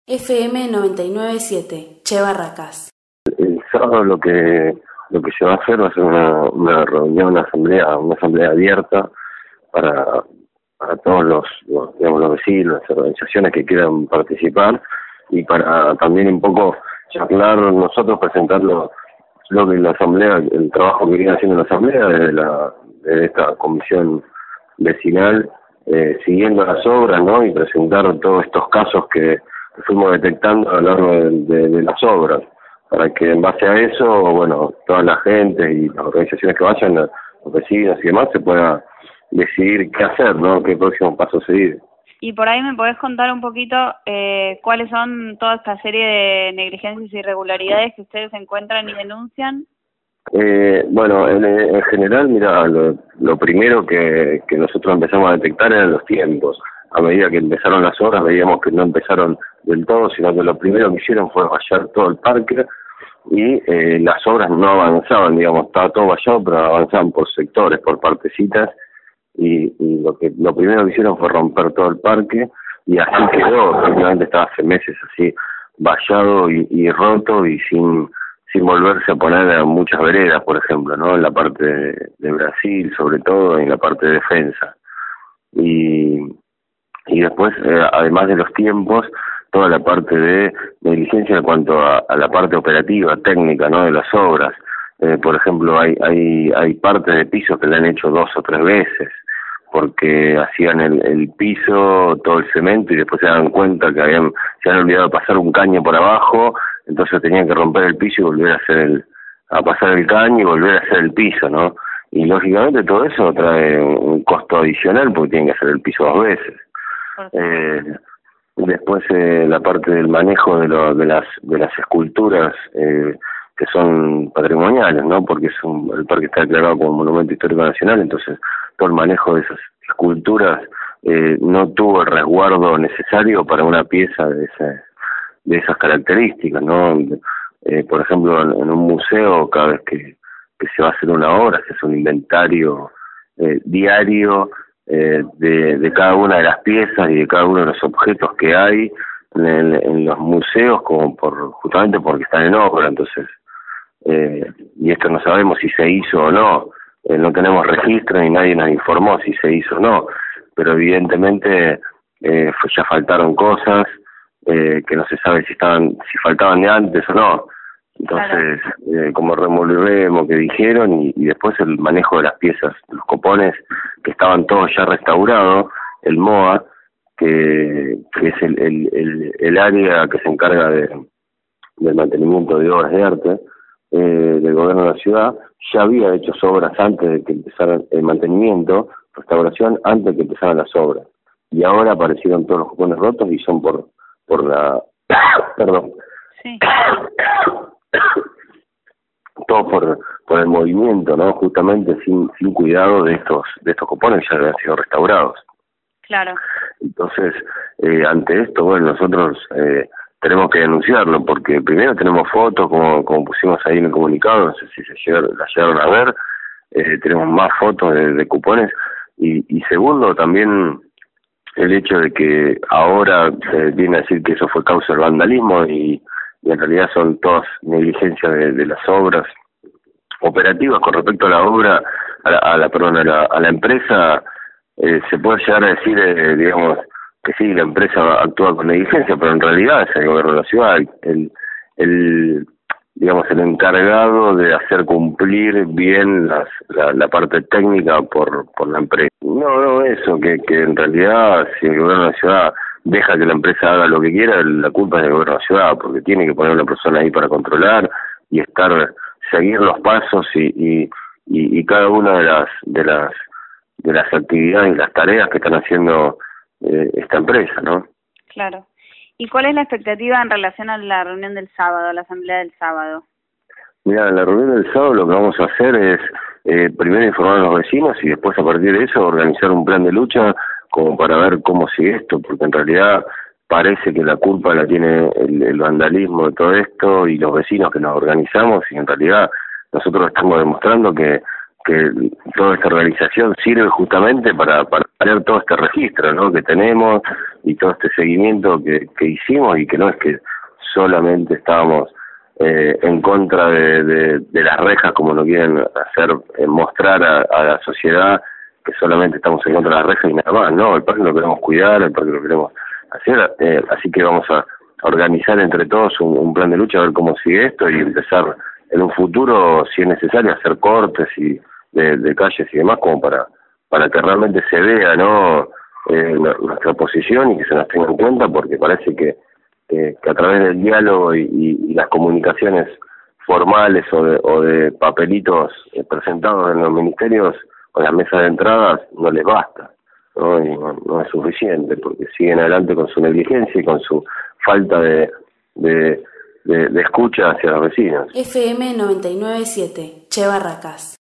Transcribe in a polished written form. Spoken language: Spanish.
FM 99.7, Che Barracas. El sábado lo que se va a hacer va a ser una reunión, una asamblea abierta para todos los vecinos, las organizaciones que quieran participar, y para también un poco charlar, nosotros presentar lo que la asamblea, el trabajo que viene haciendo la asamblea de esta comisión vecinal, siguiendo las obras, ¿no? Y presentar todos estos casos que fuimos detectando a lo largo de las obras, para que en base a eso, bueno, toda la gente y las organizaciones que vayan, los vecinos y demás, se pueda decidir qué hacer, ¿no? Qué próximo paso seguir. Y por ahí me podés contar un poquito cuáles son toda esta serie de negligencias y irregularidades que ustedes encuentran y denuncian. Bueno, en general, mira, lo primero que nosotros empezamos a detectar eran los tiempos. A medida que empezaron las obras veíamos que no empezaron del todo, sino que lo primero que hicieron fue vallar todo el parque, y las obras no avanzaban, digamos, estaba todo vallado, pero avanzaban por sectores, por partecitas, y lo primero que hicieron fue romper todo el parque, y así quedó. Prácticamente estaba hace meses así vallado y roto, y sin volverse a poner a muchas veredas, por ejemplo, ¿no? En la parte de Brasil, sobre todo, en la parte de defensa. Y después, además de los tiempos, toda la parte de negligencia en cuanto a la parte operativa, técnica, ¿no? De las obras. Por ejemplo, hay partes de pisos que le han hecho 2 o 3 veces, porque hacían el piso, todo el cemento, y después se dan cuenta que se han olvidado de pasar un caño por abajo, entonces tenían que romper el piso y volver a pasar el caño y volver a hacer el piso, ¿no? Y lógicamente todo eso trae un costo adicional, porque tienen que hacer el piso 2 veces. Después la parte del manejo de las esculturas que son patrimoniales, ¿no? Porque el parque está declarado como Monumento Histórico Nacional, entonces todo el manejo de esas esculturas no tuvo el resguardo necesario para una pieza de esas características, ¿no? Por ejemplo, en un museo, cada vez que se va a hacer una obra, se hace un inventario diario de cada una de las piezas y de cada uno de los objetos que hay en los museos, como justamente porque están en obra. Entonces, y esto no sabemos si se hizo o no, no tenemos registro y nadie nos informó si se hizo o no, pero evidentemente ya faltaron cosas que no se sabe si faltaban de antes o no. Entonces, como remolvemos que dijeron, y después el manejo de las piezas, los copones que estaban todos ya restaurados, el MOA, que es el área que se encarga del mantenimiento de obras de arte del gobierno de la ciudad, ya había hecho obras antes de que empezara el mantenimiento, restauración, antes de que empezaran las obras. Y ahora aparecieron todos los copones rotos y son por la... perdón. Sí. Todo por el movimiento, ¿no? Justamente sin cuidado de estos copones que ya habían sido restaurados. Claro. Entonces, ante esto, bueno, nosotros tenemos que denunciarlo, porque primero tenemos fotos, como pusimos ahí en el las llegaron a ver, tenemos más fotos de cupones, y segundo, también el hecho de que ahora viene a decir que eso fue causa del vandalismo, y en realidad son todas negligencias de las obras operativas. Con respecto a la obra, a la empresa, se puede llegar a decir, digamos, que sí, la empresa actúa con negligencia, pero en realidad es el gobierno de la ciudad digamos, el encargado de hacer cumplir bien la parte técnica por la empresa. No, eso, que en realidad, si el gobierno de la ciudad deja que la empresa haga lo que quiera, la culpa es del gobierno de la ciudad, porque tiene que poner una persona ahí para controlar y seguir los pasos y cada una de las actividades y las tareas que están haciendo esta empresa, ¿no? Claro. ¿Y cuál es la expectativa en relación a la reunión del sábado, a la asamblea del sábado? Mira, en la reunión del sábado lo que vamos a hacer es primero informar a los vecinos, y después, a partir de eso, organizar un plan de lucha como para ver cómo sigue esto, porque en realidad parece que la culpa la tiene el vandalismo de todo esto y los vecinos que nos organizamos, y en realidad nosotros estamos demostrando que que toda esta organización sirve justamente para tener todo este registro, ¿no?, que tenemos, y todo este seguimiento que hicimos, y que no es que solamente estábamos en contra de las rejas, como lo quieren hacer mostrar a la sociedad, que solamente estamos en contra de las rejas y nada más. No, el parque lo queremos cuidar, el parque lo queremos hacer, así que vamos a organizar entre todos un plan de lucha, a ver cómo sigue esto, y empezar en un futuro, si es necesario, hacer cortes y de calles y demás, como para que realmente se vea, ¿no?, nuestra posición, y que se nos tenga en cuenta, porque parece que a través del diálogo y las comunicaciones formales o de papelitos presentados en los ministerios o en las mesas de entradas no les basta, ¿no? Y no es suficiente, porque siguen adelante con su negligencia y con su falta de escucha hacia los vecinos. FM 997, Che Barracas.